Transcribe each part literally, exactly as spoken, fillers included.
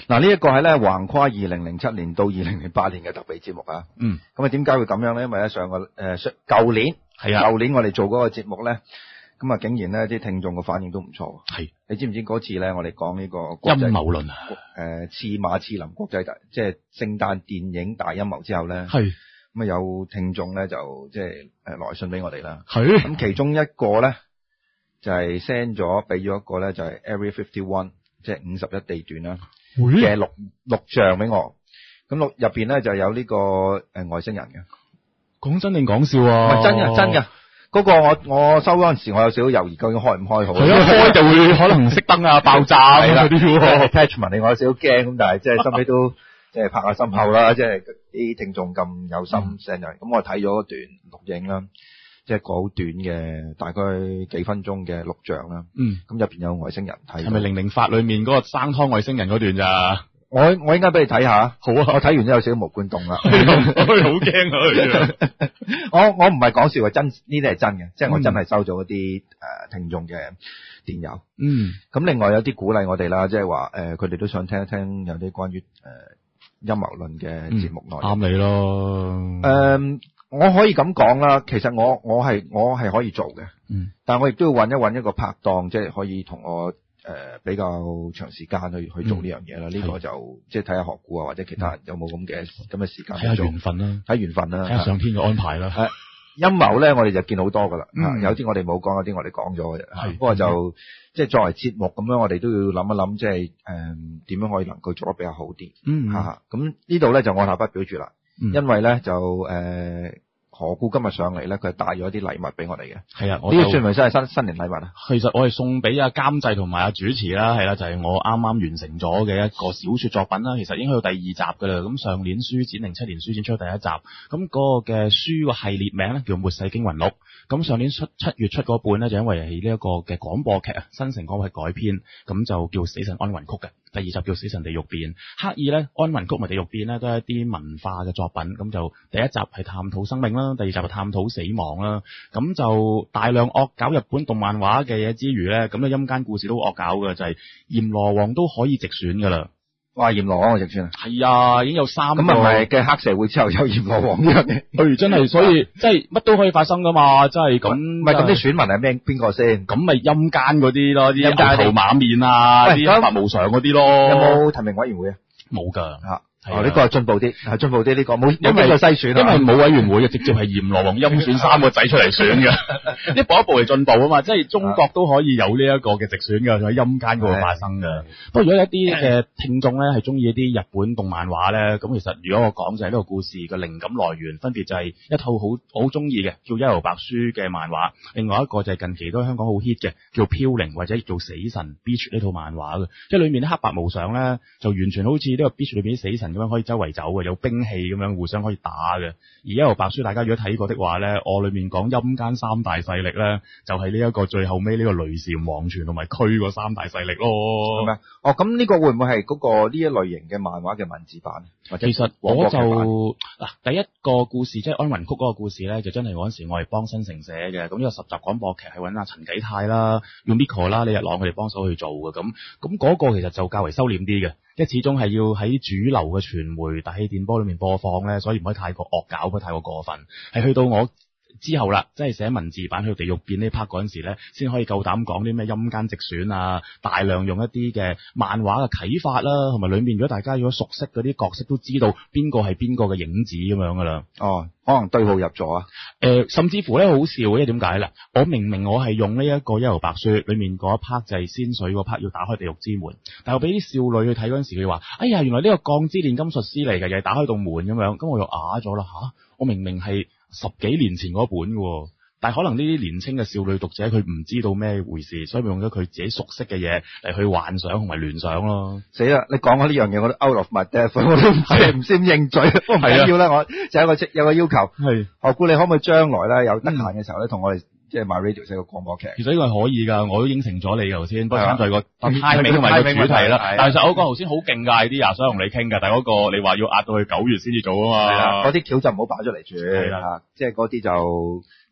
嗱，呢一個係咧橫跨二零零七年到二零零八年嘅特備節目啊。 嗯。 咁啊，點解會咁樣咧？因為咧上個誒上舊年係啊， 舊年我哋做嗰個節目咧，咁啊竟然咧啲聽眾嘅反應都唔錯。 係。 你知唔知嗰次咧我哋講呢個陰謀論啊？ 誒，刺馬刺林國際大即係聖誕電影大陰謀之後咧， 係。 咁啊有聽眾咧就即係誒來信俾我哋啦。 係。咁其中一個咧就係 send 咗俾咗一個咧就係 Area Fifty One，即係五十一地段啦嘅錄錄像俾我。咁錄入邊咧就有呢個誒外星人嘅。 講真定講笑啊？ 真嘅真嘅。嗰、那個我我收嗰陣時，我有少少猶豫，究竟開唔開好？ 係一開就會可能熄燈啊、爆炸嗰啲喎。 attachment 令我有少少驚，咁但係即係收尾都即係拍下心口啦。即係啲聽眾咁有心 send 嚟，咁、嗯、我睇咗一段錄影啦，即係個好短嘅，大概幾分鐘嘅錄像啦。嗯。咁入邊有外星人睇。係咪零零發裏面嗰個生湯外星人嗰段咋？我我應該俾你睇下。好啊。我睇完之後有少少毛管動啦。好驚啊！我我唔係講笑，真呢啲係真嘅，即係我真係收咗一啲誒聽眾嘅電郵。嗯。咁另外有啲鼓勵我哋啦，即係話誒，佢哋都想聽一聽有啲關於誒陰謀論嘅節目內容。啱你咯。誒，我可以咁講啦，其實我我係我係可以做嘅。嗯。但係我亦都要揾一揾一個拍檔，即係可以同我。誒、呃，比較長時間去去做呢樣嘢啦，呢、嗯這個就即係睇下學股啊，或者其他人有冇咁嘅咁嘅時間去做。睇下緣分啦，睇緣分啦，睇下上天嘅安排啦。係陰謀咧，我哋就見好多噶啦、嗯，有啲我哋冇講，有啲我哋講咗嘅。係，不過就即係作為節目咁樣，我哋都要諗一諗，即係誒點樣可以能夠做得比較好啲。嗯，吓咁呢度咧就按下不表住啦、嗯，因為咧就誒。呃何故今日上嚟咧？佢係帶咗一啲禮物俾我哋嘅。係啊，呢個算唔算係新新年禮物啊？其實我係送俾阿監製同埋阿主持啦，係啦，就係、是、我啱啱完成咗嘅一個小說作品啦。其實已經去到第二集噶啦。咁上年書展零七年書展出咗第一集，咁嗰個嘅書個系列名咧叫《末世驚魂錄》。咁上年出七月出嗰本咧，就因為係呢一個嘅廣播劇啊，新城廣播劇改編，咁就叫《死神安魂曲》嘅。第二集叫《死神地獄變》，刻意咧安魂曲同埋地獄變咧都係一啲文化嘅作品。咁就第一集係探討生命啦，第二集係探討死亡啦。咁就大量惡搞日本動漫畫嘅嘢之餘咧，咁咧陰間故事都惡搞嘅，就係閻羅王都可以直選噶啦。哇！閻羅王我直選啊？係啊，已經有三個。咁啊，唔係嘅黑社會之後有閻羅王呢樣嘢。譬如真係，所以即係乜都可以發生噶嘛，真係咁。唔係咁啲選民係咩？邊個先？咁咪陰間嗰啲咯，啲牛頭馬面啊，啲黑白無常嗰啲咯。有冇提名委員會啊？冇噶吓。哦，呢、這個係進步啲，係進步啲呢、這個冇冇咩篩選啊？因為冇委員會嘅，直接係閻羅王陰選三個仔出嚟選嘅，一步一步嚟進步啊嘛！即係中國都可以有呢一個嘅直選嘅，喺陰間嗰度發生嘅。不過如果有一啲嘅聽眾咧係中意一啲日本動漫畫咧，咁其實如果我講就係呢個故事嘅靈感來源，分別就係一套好好中意嘅叫《幽遊白書》嘅漫畫，另外一個就係近期都喺香港好 hit 嘅叫《飄零》或者叫《死神 Beach》呢套漫畫嘅，即係裏面啲黑白無常咧就完全好似呢個 Beach 裏邊啲死神咁樣可以周圍走嘅，有兵器咁樣互相可以打嘅。而《幽遊白書》大家如果睇過的話咧，我裏面講陰間三大勢力咧，就係呢一個最後尾呢個雷禪、黃泉同埋區嗰三大勢力咯。係咪？哦，咁呢個會唔會係嗰個呢一類型嘅漫畫嘅文字版？或者其實我就嗱第一個故事即係安魂曲嗰個故事咧，就真係嗰陣時我係幫新城寫嘅。咁呢個十集廣播劇係揾阿陳啟泰啦、用 Miko 啦、李日朗佢哋幫手去做嘅。咁咁嗰個其實就較為收斂啲嘅。即係始終係要喺主流嘅傳媒大氣電波裏面播放咧，所以唔可以太過惡搞，唔可以太過過分。係去到我之後啦，即係寫文字版去到地獄變呢 part 嗰陣時咧，先可以夠膽講啲咩陰間直選啊，大量用一啲嘅漫畫嘅啟發啦，同埋裏面如果大家如果熟悉嗰啲角色，都知道邊個係邊個嘅影子咁樣噶啦。哦，可能對號入座啊。誒、呃，甚至乎咧好笑，因為點解咧？我明明我係用呢一個《幽遊白書》裏面嗰一 part 就係仙水嗰 part 要打開地獄之門，但係我俾啲少女去睇嗰陣時，佢話：哎呀，原來呢個鋼之煉金術師嚟嘅，又係打開道門咁樣，咁我又啞咗啦吓！我明明係十幾年前嗰本喎，但係可能呢啲年輕嘅少女讀者佢唔知道咩回事，所以用咗佢自己熟悉嘅嘢嚟去幻想同埋聯想咯。死啦！你講開呢樣嘢，我都 out of my depth，我都唔知唔知點應嘴，不過唔緊要啦。我就有一個有個要求，係我估你可唔可以將來咧有得閒嘅時候咧，同、嗯、我哋即係 My Radio 寫個廣播劇？其實呢個係可以㗎，我都應承咗你㗎頭先。不過參在個 timing 同埋個主題啦。但係其實我講頭先好勁㗎 idea，想同你傾㗎。但係嗰個你話要壓到去九月先至做啊嘛。係啦，嗰啲橋就唔好擺出嚟住。係啦，即係嗰啲就。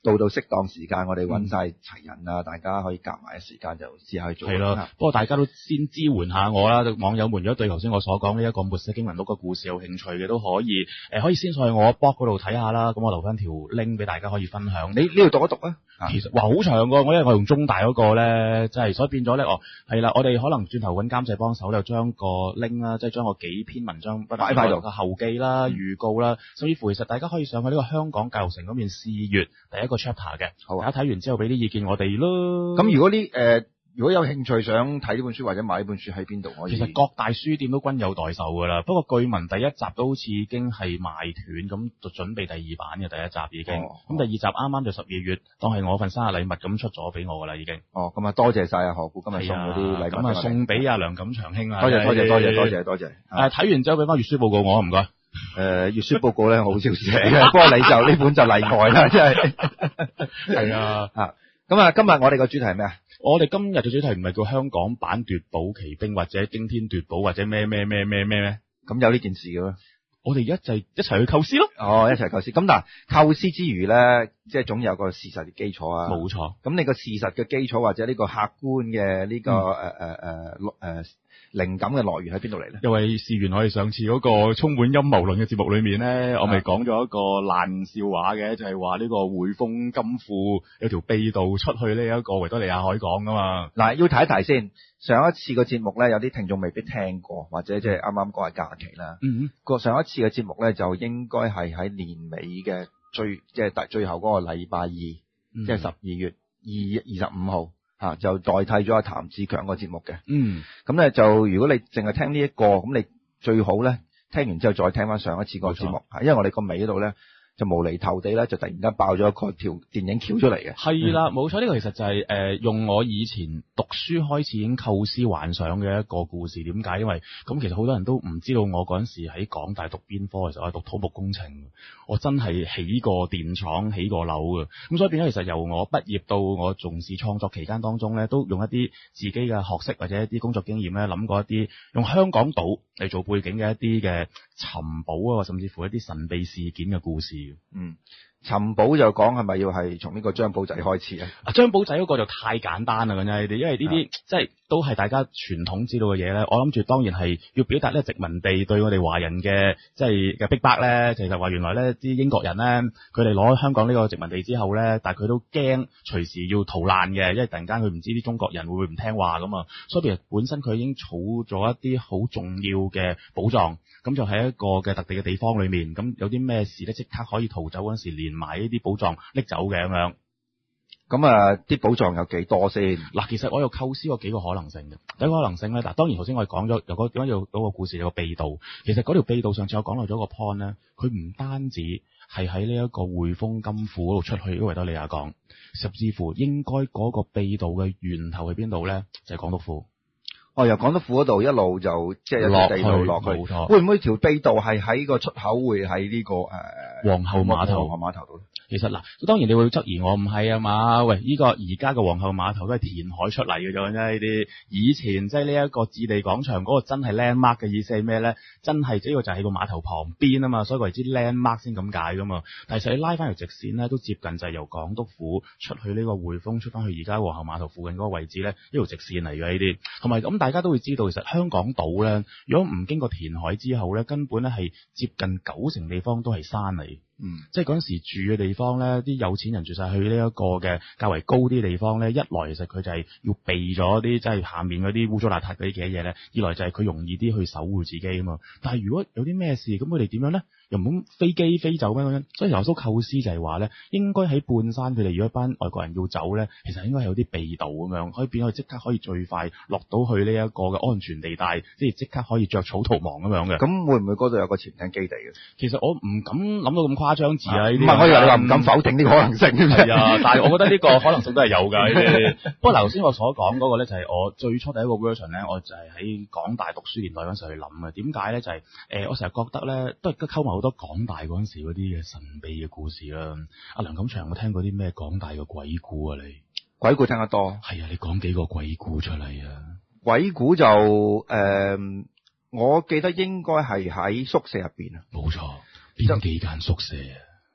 到到適當時間，我哋揾晒齊人啊，大家可以夾埋嘅時間就試下去做。 係咯，不過大家都先支援下我啦，網友們如果對頭先我所講呢一個末世驚魂錄個故事有興趣嘅，都可以誒、呃、可以先上去我 blog 嗰度睇下啦。咁我留翻條 link 俾大家可以分享。 你呢度讀一讀啊。 其實哇好長㗎，我因為我用中大嗰個咧，即係所以變咗咧，哦係啦，我哋可能轉頭揾監製幫手，就將個 link 啦，即係將個幾篇文章擺喺度個後記啦、預告啦，甚至乎其實大家可以上去呢個香港教育城嗰邊試閱第一個 chapter 嘅， 好大家睇完之後俾啲意見我哋咯。 咁如果呢誒？呃如果有興趣想睇呢本書或者買呢本書喺邊度可以？ 其實各大書店都均有代售㗎啦。不過據聞第一集都好似已經係賣斷，咁就準備第二版嘅第一集已經。咁、哦、第二集啱啱就十二月，當係我份生日禮物咁出咗俾我㗎啦已經。哦，咁啊多謝晒啊何故今日送嗰啲禮物。咁啊送俾阿梁錦祥兄啊。多謝多謝多謝多謝多謝。誒睇完之後俾翻閱書報告我唔該。誒、呃、閱書報告咧好少寫嘅，不過你就呢本就例外啦，真係。係啊。啊，咁啊今日我哋個主題係咩啊？我哋今日嘅主題唔係叫香港版奪寶奇兵或者驚天奪寶或者咩咩咩咩咩咩，咁有呢件事嘅咩？我哋一齊一齊去構思咯。哦，一齊構思。咁嗱，構思之餘咧，即係總有個事實嘅基礎啊。冇錯。咁你個事實嘅基礎或者呢個客觀嘅呢、這個誒誒誒誒靈感嘅來源喺邊度嚟咧？因為事緣我哋上次嗰個充滿陰謀論嘅節目裏面咧，我咪講咗一個爛笑話嘅，就係話呢個匯豐金庫有條秘道出去呢一個維多利亞海港噶嘛。嗱，要提一提先。上一次個節目咧，有啲聽眾未必聽過，或者即係啱啱過係假期啦。嗯，個上一次嘅節目咧，就應該係喺年尾嘅最即係第最後嗰個禮拜二，嗯、即係十二月二二十五號嚇，就代替咗阿譚志強個節目嘅。嗯，咁咧就如果你淨係聽呢、這、一個，咁你最好咧聽完之後再聽翻上一次個節目嚇，因為我哋個尾嗰度咧。就無厘頭地咧，就突然間爆咗一個條電影橋出嚟嘅。係啦，冇錯，呢個其實就係、是、誒、呃、用我以前讀書開始已經構思幻想嘅一個故事。點解？因為咁其實好多人都唔知道我嗰陣時喺港大讀邊科，其實我係讀土木工程，我真係起過電廠、起過樓嘅。咁所以變咗，其實由我畢業到我從事創作期間當中咧，都用一啲自己嘅學識或者一啲工作經驗咧，諗過一啲用香港島嚟做背景嘅一啲嘅尋寶啊，甚至乎一啲神秘事件嘅故事。嗯，尋寶就講係咪要係從呢個張寶仔開始啊？啊，張寶仔嗰個就太簡單啦，咁樣你哋，因為呢啲即係都係大家傳統知道嘅嘢咧。我諗住當然係要表達呢個殖民地對我哋華人嘅即係嘅逼迫咧。其實話原來咧啲英國人咧，佢哋攞香港呢個殖民地之後咧，但係佢都驚隨時要逃難嘅，因為突然間佢唔知啲中國人會唔會唔聽話咁啊。所以其實本身佢已經儲咗一啲好重要嘅寶藏。咁就喺一個嘅特地嘅地方裏面，咁有啲咩事咧，即刻可以逃走嗰陣時，連埋呢啲寶藏拎走嘅咁樣。咁啊，啲寶藏有幾多先？嗱，其實我有構思過幾個可能性嘅。第一個可能性咧，嗱，當然頭先我哋講咗，有嗰點解要嗰個故事有個秘道。其實嗰條秘道上次我講漏咗個 point 咧，佢唔單止係喺呢一個匯豐金庫嗰度出去呢個維多利亞港，甚至乎應該嗰個秘道嘅源頭喺邊度咧？就係港督府。哦，由港督府嗰度一路就即係一條地道落去，冇錯。會唔會條秘道係喺個出口會喺呢、這個誒、呃、皇后碼頭？皇后碼頭度？其實嗱，當然你會質疑我唔係啊嘛？喂，呢、這個而家嘅皇后碼頭都係填海出嚟嘅啫，呢啲以前即係呢一個置地廣場嗰個真係 landmark 嘅意思係咩咧？真係呢個就係個碼頭旁邊啊嘛，所以為之 landmark 先咁解噶嘛。但係實你拉翻條直線咧，都接近就係由港督府出去呢個匯豐出翻去而家皇后碼頭附近嗰個位置咧，呢條直線嚟嘅呢啲，同埋咁大家都會知道，其實香港島咧，如果唔經過填海之後咧，根本咧係接近九成地方都係山嚟。嗯，即係嗰陣時住嘅地方咧，啲有錢人住晒去呢一個嘅較為高啲地方咧，一來其實佢就係要避咗啲即係下面嗰啲污糟邋遢嗰啲嘅嘢咧，二來就係佢容易啲去守護自己啊嘛。但係如果有啲咩事，咁佢哋點樣咧？又唔好飛機飛走咩咁樣？所以由蘇構思就係話咧，應該喺半山，佢哋如果一班外國人要走咧，其實應該係有啲秘道咁樣，可以變咗即刻可以最快落到去呢一個嘅安全地帶，即係即刻可以着草逃亡咁樣嘅。咁會唔會嗰度有個潛艇基地嘅？其實我唔敢諗到咁誇張字啊！呢啲唔係我以為你話唔敢否定呢個可能性嘅。係啊，但係我覺得呢個可能性都係有㗎。呢啲不過頭先我所講嗰個咧，就係我最初第一個 version 咧，我就係喺港大讀書年代嗰陣時去諗嘅。點解咧？就係、是、誒、呃，我成日覺得咧，都係溝埋好多港大嗰陣時嗰啲嘅神秘嘅故事啦。阿梁錦祥有冇聽過啲咩港大嘅鬼故啊？你鬼故聽得多？係啊，你講幾個鬼故出嚟啊？鬼故就誒、呃，我記得應該係喺宿舍入邊啊。冇錯，邊幾間宿舍啊？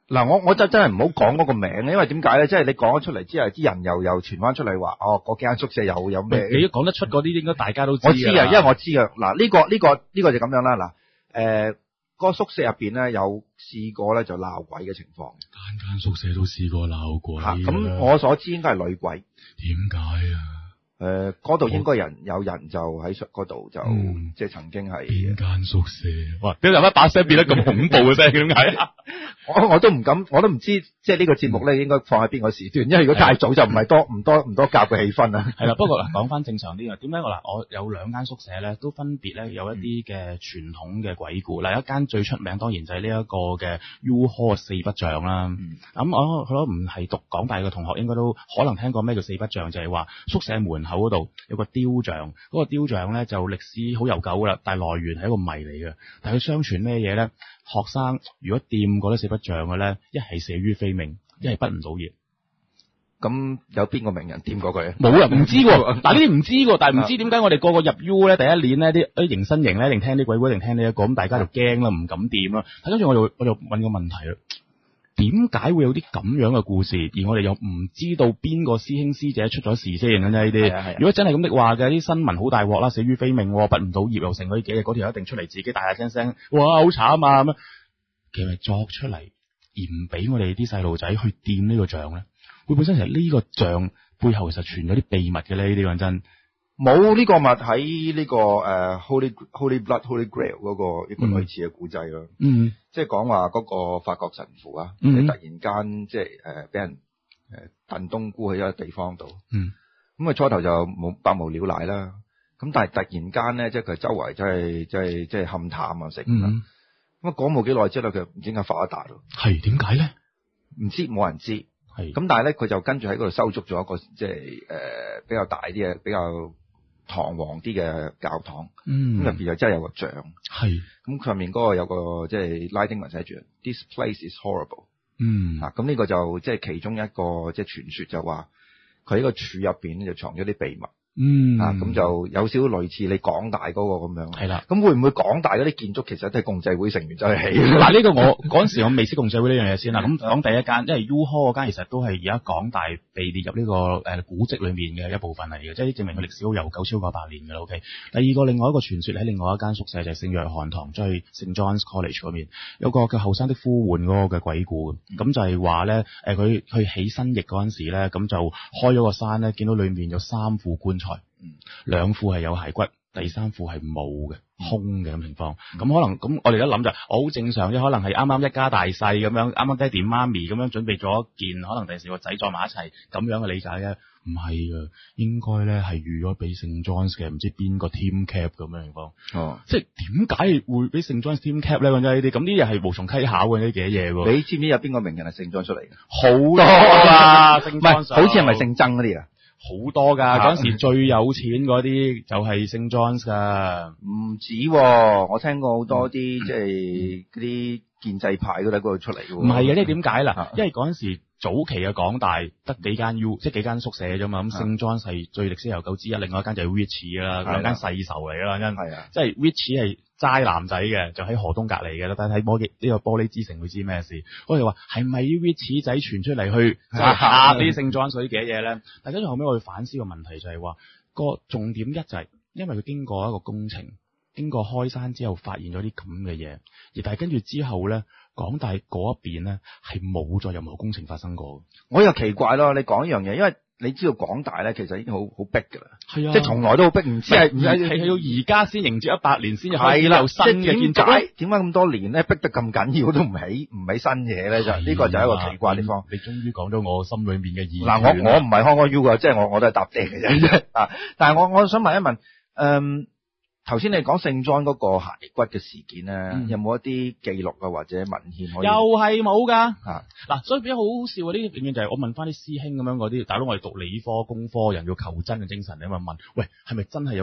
嗱，我我真真係唔好講嗰個名，因為點解咧？即係你講咗出嚟之後，啲人又又傳翻出嚟話，哦，嗰間宿舍有有咩？ 你講得出嗰啲，應該大家都知。 我知啊，因為我知啊。嗱，呢個呢個呢個就咁樣啦。嗱，誒，嗰個宿舍入邊咧有試過咧就鬧鬼嘅情況。 間間宿舍都試過鬧鬼。 嚇，咁我所知應該係女鬼。 點解啊？ 誒，嗰度應該人有人就喺嗰度就、嗯、即係曾經係邊間宿舍？哇！點解一把聲變得咁恐怖嘅聲？點解啊？ 我我都唔敢，我都唔知即係呢個節目咧應該放喺邊個時段，因為如果太早就唔係多唔多唔多夾嘅氣氛啦。係啦，不過嗱講翻正常啲啊，點解我嗱我有兩間宿舍咧，都分別咧有一啲嘅傳統嘅鬼故。嗱、嗯，一間最出名當然就係呢一個嘅 U Hall 四不像啦。咁、嗯、我佢都唔係讀港大嘅同學，應該都可能聽過咩叫四不像，就係、是、話宿舍門口嗰度有個雕像，嗰、那個雕像咧就歷史好悠久噶啦，但係來源係一個謎嚟嘅。但係佢相傳咩嘢咧？學生如果掂過啲四不像嘅咧，一係死於非命，一係畢唔到業。咁有邊個名人掂過佢？冇人唔知喎。嗱呢啲唔知喎，但係唔知點解我哋個個入 U 咧，第一年咧啲啲迎新營咧，一定聽啲鬼故，一定聽呢、這、一個，咁大家就驚啦，唔敢掂啦。跟住我就我就問個問題啦。點解會有啲咁樣嘅故事，而我哋又唔知道邊個師兄師姐出咗事先嘅呢？呢啲，如果真係咁的話嘅，啲新聞好大鑊啦，死於非命，畢唔到業又成嗰啲幾日，嗰條一定出嚟自己大大聲聲，哇，好慘啊咁樣。其實作出嚟而唔俾我哋啲細路仔去掂呢個像咧，會本身其實呢個像背後其實存咗啲秘密嘅咧，呢啲講真。冇呢個物喺呢個誒、uh, Holy Holy Blood Holy Grail 嗰個一個類似嘅古仔咯，嗯，即係講話嗰個法國神父啊，嗯、突然間即係誒俾人誒燉冬菇喺一個地方度，嗯，咁啊初頭就冇百無聊賴啦，咁但係突然間咧，即係佢周圍即係即係即係勘探啊食，咁啊講冇幾耐之後佢唔知點解發一達咯，係點解咧？唔知冇人知，係咁但係咧佢就跟住喺嗰度收足咗一個即係誒比較大啲嘅比較堂皇啲嘅教堂，咁入邊又真係有個像，係咁上面嗰個有個即係拉丁文寫住 This place is horrible，嗯，啊咁呢個就即係其中一個即係傳說就話佢喺個柱入邊咧就藏咗啲秘密。嗯，啊，咁就有少少類似你港大嗰個咁樣，係啦。咁會唔會港大嗰啲建築其實都係共濟會成員走去起？嗱，呢個我嗰陣時我未識共濟會呢樣嘢先啦。咁講第一間，因為 U Hall 嗰間其實都係而家港大被列入呢個誒古蹟裏面嘅一部分嚟嘅，即係證明佢歷史好悠久，超過百年㗎啦。OK。第二個另外一個傳說喺另外一間宿舍就係聖約翰堂，即係 Saint John's College 嗰邊有個叫後生的呼喚嗰個嘅鬼故，咁、嗯、就係話咧誒佢去起新翼嗰陣時咧，咁就開咗個山咧，見到裏面有三副棺材。嗯，兩副係有骸骨，第三副係冇嘅，空嘅咁情況。咁、嗯、可能咁，我哋一諗就好正常啫。可能係啱啱一家大細咁樣，啱啱爹哋媽咪咁樣準備咗一件，可能第時個仔再埋一齊咁樣嘅理解嘅。唔係㗎，應該咧係預咗俾聖 John's 嘅，唔知邊個 team cap 咁樣情況。哦，即係點解會俾聖 John's team cap 咧？講真呢啲，咁呢啲係無從稽考嘅呢幾嘢喎。你知唔知有邊個名人係聖 John 出嚟嘅？好多啊，聖 John 好似係咪姓曾嗰啲啊？好多噶，嗰陣時最有錢嗰啲就係聖 John's 噶，唔止、啊，我聽過好多啲、嗯、即係嗰啲建制派嗰啲嗰度出嚟嘅。唔係嘅，即係點解啦？因為嗰陣時早期嘅港大得幾間 U，即係幾間宿舍啫嘛。咁聖 John's 係最歷史悠久之一，另外一間就係 Rich 啦，兩間世仇嚟啦，真係。即係 Rich 係齋男仔嘅，就喺河東隔離嘅啦。但係睇玻璃呢個玻璃之城會知咩事？我哋話係咪 Rich 仔傳出嚟去即係嚇啲聖 John's 嗰啲嘅嘢咧？但跟住後尾我哋反思個問題就係話個重點一就係因為佢經過一個工程，經過開山之後發現咗啲咁嘅嘢，而但係跟住之後咧，港大嗰一邊咧係冇再任何工程發生過。我又奇怪咯，你講一樣嘢，因為你知道港大咧其實已經好好逼㗎啦，係啊，即係從來都好逼，唔知係唔係係到而家先迎接一百年先至開始有新嘅建築咧？點解咁多年咧逼得咁緊要都唔起唔起新嘢咧？就呢個就係一個奇怪地方。你終於講咗我心裏面嘅意見。嗱，我我唔係康哥 U 㗎，即係我我都係搭地嘅啫啊！但係我我想問一問，嗯。頭先你講聖 John 嗰個骸骨嘅事件咧、嗯，有冇一啲記錄啊或者文獻可以？又係冇㗎。嗱、啊，所以變咗好好笑啊！呢啲永遠就係我問翻啲師兄咁樣嗰啲，大佬我哋讀理科工科人要求真嘅精神，你咪問，喂，係咪真係有個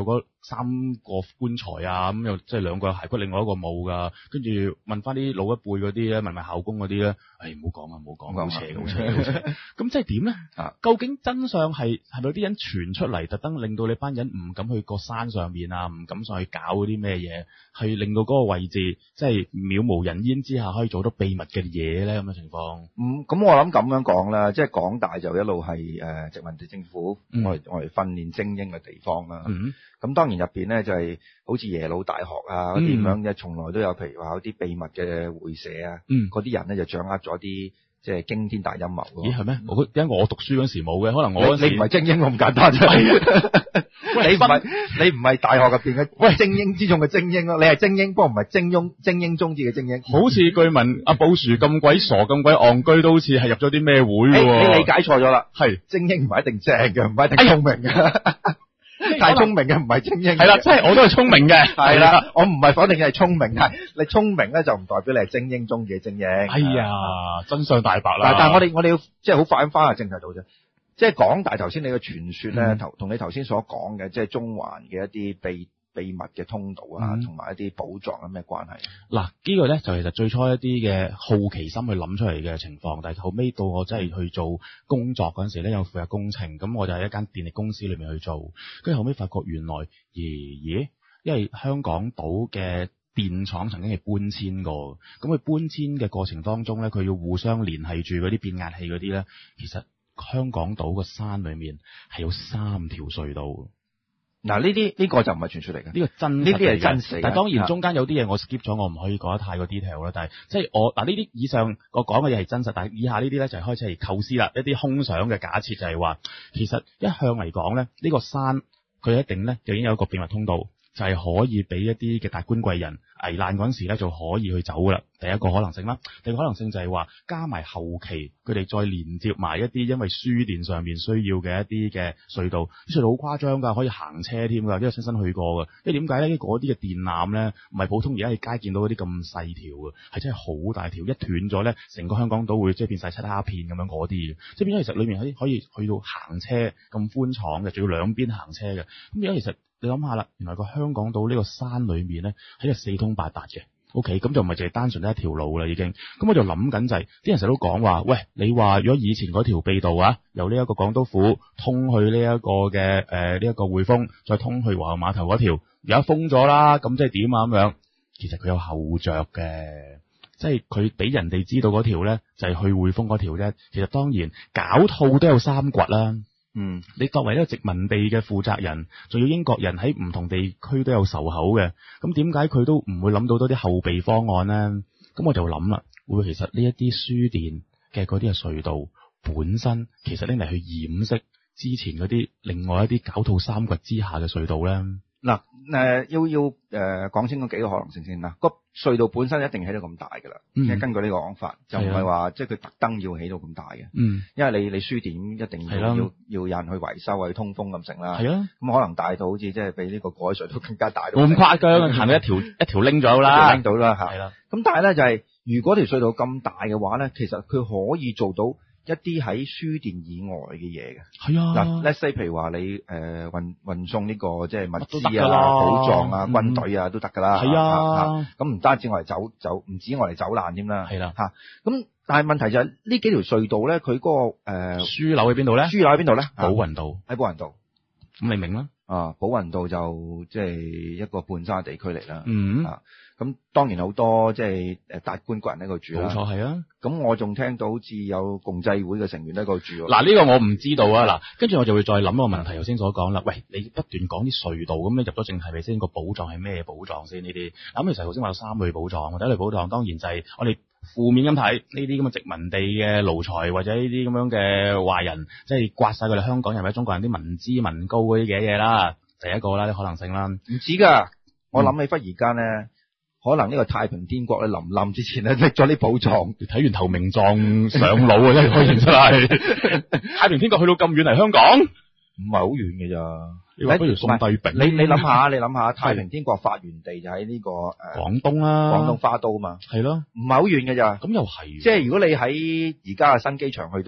三個棺材啊，咁又即係兩個有骸骨，另外一個冇噶。跟住問翻啲老一輩嗰啲咧，問埋校工嗰啲咧，誒唔好講啊，唔好講，好邪好邪好邪。咁即係點咧？究竟真相係係咪有啲人傳出嚟，特登令到你班人唔敢去個山上面啊，唔敢上去搞嗰啲咩嘢，係令到嗰個位置即係渺無人煙之下可以做到秘密嘅嘢咧？咁嘅情況。 嗯，咁我諗咁樣講啦，即係港大就一路係誒殖民地政府我哋我哋訓練精英嘅地方啦。 嗯。 咁當然入邊咧就係好似耶魯大學啊嗰啲咁樣嘅，從來都有譬如話有啲秘密嘅會社啊，嗰啲人咧就掌握咗啲即係驚天大陰謀。 咦係咩？我點解我讀書嗰時冇嘅？可能我你唔係精英咁簡單啫。你唔係你唔係大學入邊嘅喂精英之中嘅精英咯，你係精英，不過唔係精英精英中之嘅精英。 好似據聞阿寶樹咁鬼傻咁鬼戇居，都好似係入咗啲咩會喎？ 你理解錯咗啦， 係精英唔係一定正嘅，唔係一定聰明嘅。太聰明嘅唔係精英， 係啦，即係我都係聰明嘅， 係啦，我唔係否定你係聰明，但係你聰明咧就唔代表你係精英中嘅精英。 哎呀，真相大白啦！ 但係我哋我哋要即係好快咁翻下正題度啫，即係港大頭先你嘅傳說咧，同同你頭先所講嘅即係中環嘅一啲秘秘密嘅通道啊，同埋、嗯、一啲寶藏有咩關係？嗱， 呢個咧就其實最初一啲嘅好奇心去諗出嚟嘅情況，但係後尾到我真係去做工作嗰陣時咧，有負責工程，咁我就喺一間電力公司裏面去做，跟住後尾發覺原來爺爺，因為香港島嘅電廠曾經係搬遷過，咁佢搬遷嘅過程當中咧，佢要互相聯繫住嗰啲變壓器嗰啲咧，其實香港島個山裏面係有三條隧道。 嗱，呢啲呢個就唔係傳說嚟嘅，呢個真呢啲係真實。 但係當然中間有啲嘢我 skip 咗，我唔可以講得太過 detail 啦。但係即係我嗱呢啲以上我講嘅嘢係真實，但係以下呢啲咧就係開始係構思啦，一啲空想嘅假設就係話，其實一向嚟講咧，呢個山佢一定咧就已經有一個秘密通道，就係可以俾一啲嘅達官貴人危難嗰陣時咧就可以去走噶啦。第一個可能性啦，第二個可能性就係話加埋後期佢哋再連接埋一啲因為輸電上面需要嘅一啲嘅隧道，啲隧道好誇張㗎，可以行車添㗎，因為親身去過㗎。因為點解咧？嗰啲嘅電纜咧唔係普通而家喺街見到嗰啲咁細條嘅，係真係好大條，一斷咗咧，成個香港島會即係變晒七鴉片咁樣嗰啲嘅，即係變咗其實裏面可以可以去到行車咁寬敞嘅，仲要兩邊行車嘅。咁而家其實你諗下啦，原來個香港島呢個山裏面咧係一個四通八達嘅。OK，咁就唔係淨係單純得一條路啦，已經。咁我就諗緊就係、是，啲人成日都講話，喂，你話如果以前嗰條秘道啊，由呢一個港督府通去呢一個嘅誒呢一個匯豐，再通去皇后碼頭嗰條，而家封咗啦，咁即係點啊咁樣？其實佢有後着嘅，即係佢俾人哋知道嗰條咧，就係、是、去匯豐嗰條啫。其實當然搞套都有三掘啦。嗯，你作為一個殖民地嘅負責人，仲要英國人喺唔同地區都有仇口嘅，咁點解佢都唔會諗到多啲後備方案呢？咁我就諗啦，會唔會其實呢一啲輸電嘅嗰啲嘅隧道本身，其實拎嚟去掩飾之前嗰啲另外一啲搞套三掘之下嘅隧道咧？ 嗱，誒要要誒講清楚幾個可能性先啦。個隧道本身一定起到咁大㗎啦，即係根據呢個講法，就唔係話即係佢特登要起到咁大嘅。嗯，因為你你輸電一定要要要有人去維修去通風咁成啦。係啊，咁可能大到好似即係比呢個改隧道更加大。 冇咁誇張，行一條一條拎咗啦， 拎到啦嚇。係啦。咁但係咧就係如果條隧道咁大嘅話咧，其實佢可以做到一啲喺輸電以外嘅嘢嘅。係啊，嗱 let's say 譬如話你誒、呃、運運送呢、這個即係物資啊、寶藏啊、嗯、軍隊啊都得㗎啦。係啊，咁唔、啊、單止我哋走走，唔止我哋走難添啦。係啦，嚇咁，但係問題就係、是、呢幾條隧道咧，佢嗰、那個誒樞紐喺邊度咧？樞紐喺邊度咧？寶雲道喺寶雲道。 咁你明啦？ 啊，寶雲道就即係一個半山地區嚟啦。 嗯。 啊咁當然好多即係誒達官貴人喺度住啦， 冇錯係啊。 咁我仲聽到好似有共濟會嘅成員喺度住喎。 嗱呢個我唔知道啊。嗱，跟住我就會再諗個問題，頭先所講啦。喂，你不斷講啲隧道，咁你入咗正題咪先？個寶藏係咩寶藏先？呢啲咁其實頭先話有三類寶藏，第一類寶藏當然就係我哋負面咁睇呢啲咁嘅殖民地嘅奴才或者呢啲咁樣嘅壞人，即係刮晒佢哋香港人或者中國人啲民脂民膏嗰啲嘅嘢啦。第一個啦，啲可能性啦。 唔止㗎，我諗起忽然間咧。嗯可能呢個太平天國咧臨冧之前咧拎咗啲寶藏， 你睇完投名狀上腦啊，真係可以認出嚟。太平天國去到咁遠嚟香港， 唔係好遠嘅咋？ 你話不如送帝餅？ 你你諗下，你諗下太平天國發源地就喺呢、這個誒廣東啦， 廣東花都嘛， 係咯， 唔係好遠嘅咋？ 咁又係， 即係如果你喺而家嘅新機場去都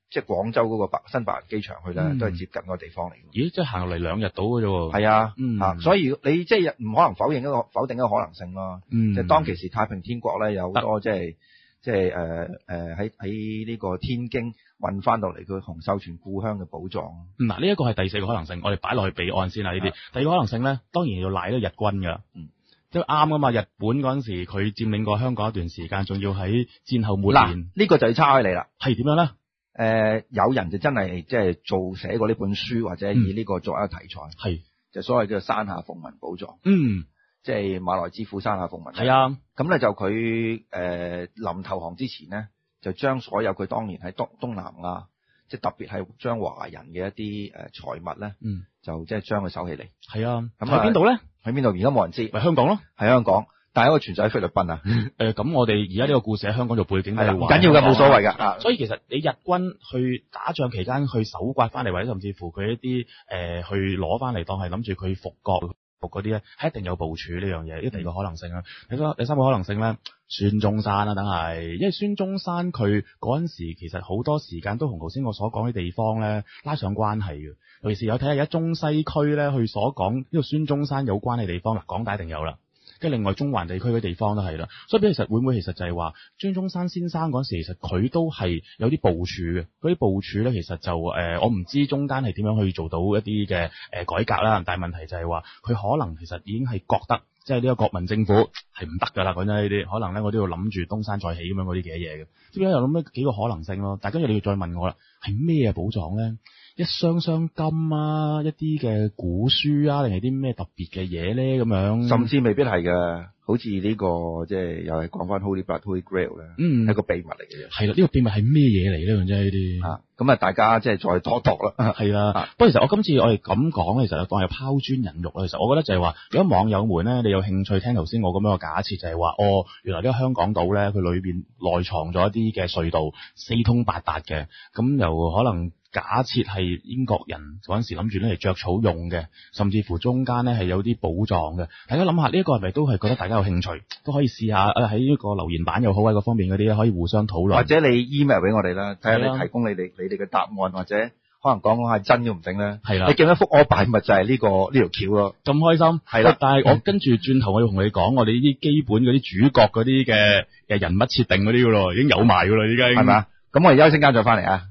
即係廣州嗰個白新白雲機場去咧， 嗯都係接近嗰個地方嚟。 咦，即係行落嚟兩日到嘅啫喎。 係啊， 嗯啊，所以你即係唔可能否認一個否定一個可能性咯。 嗯， 即係當其時太平天國咧有好多即係即係誒誒喺喺呢個天京運翻到嚟佢洪秀全故鄉嘅寶藏。 嗱，呢一個係第四個可能性，我哋擺落去備案先啦。呢啲第二個可能性咧，當然要賴咗日軍㗎。 嗯。 即係啱啊嘛！日本嗰陣時佢佔領過香港一段時間，仲要喺戰後末嗱， 年。 呢個就要叉開你啦。 係點樣咧？誒、 呃，有人就真係即係做寫過呢本書，或者以呢個作為一個題材，係、嗯、就所謂叫做山下鳳文寶藏。嗯，即係馬來之父山下鳳文。係啊，咁咧就佢誒、呃、臨投降之前呢，就將所有佢當年喺東東南亞，即係特別係將華人嘅一啲誒財物咧，嗯，就即係將佢收起嚟。係啊，咁喺邊度咧？喺邊度？而家冇人知。咪香港咯，喺香港。但係一個存在喺菲律賓啊。誒、嗯，咁、呃、我哋而家呢個故事喺香港做背景係唔緊要嘅，冇所謂㗎。所以其實你日軍去打仗期間去搜刮翻嚟，或者甚至乎佢一啲誒、呃、去攞翻嚟，當係諗住佢復國復嗰啲咧，係一定有部署呢樣嘢。呢第二個可能性啊，第三第三個可能性咧，孫中山啊，等係，因為孫中山佢嗰陣時其實好多時間都同頭先我所講啲地方咧拉上關係嘅。尤其是有睇下而家中西區咧，佢所講呢個孫中山有關嘅地方啦，港大一定有啦。跟住另外中環地區嘅地方都係啦，所以其實會唔會其實就係話孫中山先生嗰陣時，其實佢都係有啲部署嘅。嗰啲部署咧，其實就誒、呃，我唔知中間係點樣去做到一啲嘅誒改革啦。但係問題就係話，佢可能其實已經係覺得，即係呢個國民政府係唔得㗎啦。講真呢啲，可能咧我都要諗住東山再起咁樣嗰啲嘅嘢嘅。咁樣又諗咗幾個可能性咯。但係跟住你要再問我啦，係咩寶藏咧？一箱箱金啊，一啲嘅古書啊，定係啲咩特別嘅嘢咧？咁樣甚至未必係嘅，好似呢、這個即係又係講翻 Holy Blood、Holy Grail 咧，嗯，係個秘密嚟嘅啫。係啦，呢、這個秘密係咩嘢嚟咧？咁即係呢啲啊，咁啊，大家即係再多度啦。係啦、啊，不過其實我今次我哋咁講，其實當係拋磚引玉啦。其實我覺得就係話，如果網友們咧，你有興趣聽頭先我咁樣嘅假設，就係話，哦，原來呢個香港島咧，佢裏邊內藏咗一啲嘅隧道，四通八達嘅，咁又可能。假設係英國人嗰陣時諗住咧嚟著草用嘅，甚至乎中間咧係有啲寶藏嘅。大家諗下，呢一個係咪都係覺得大家有興趣，都可以試下誒喺呢個留言板又好，喺各方面嗰啲可以互相討論。或者你 email 俾我哋啦，睇下你提供你哋你哋嘅答案，或者可能講講係真都唔定咧。係啦，你記得覆我擺咪就係呢個呢條橋咯。咁開心係啦，但係我跟住轉頭我要同你講，我哋呢啲基本嗰啲主角嗰啲嘅誒人物設定嗰啲噶咯，已經有埋噶啦，依家係咪啊？咁我哋休息間再翻嚟啊。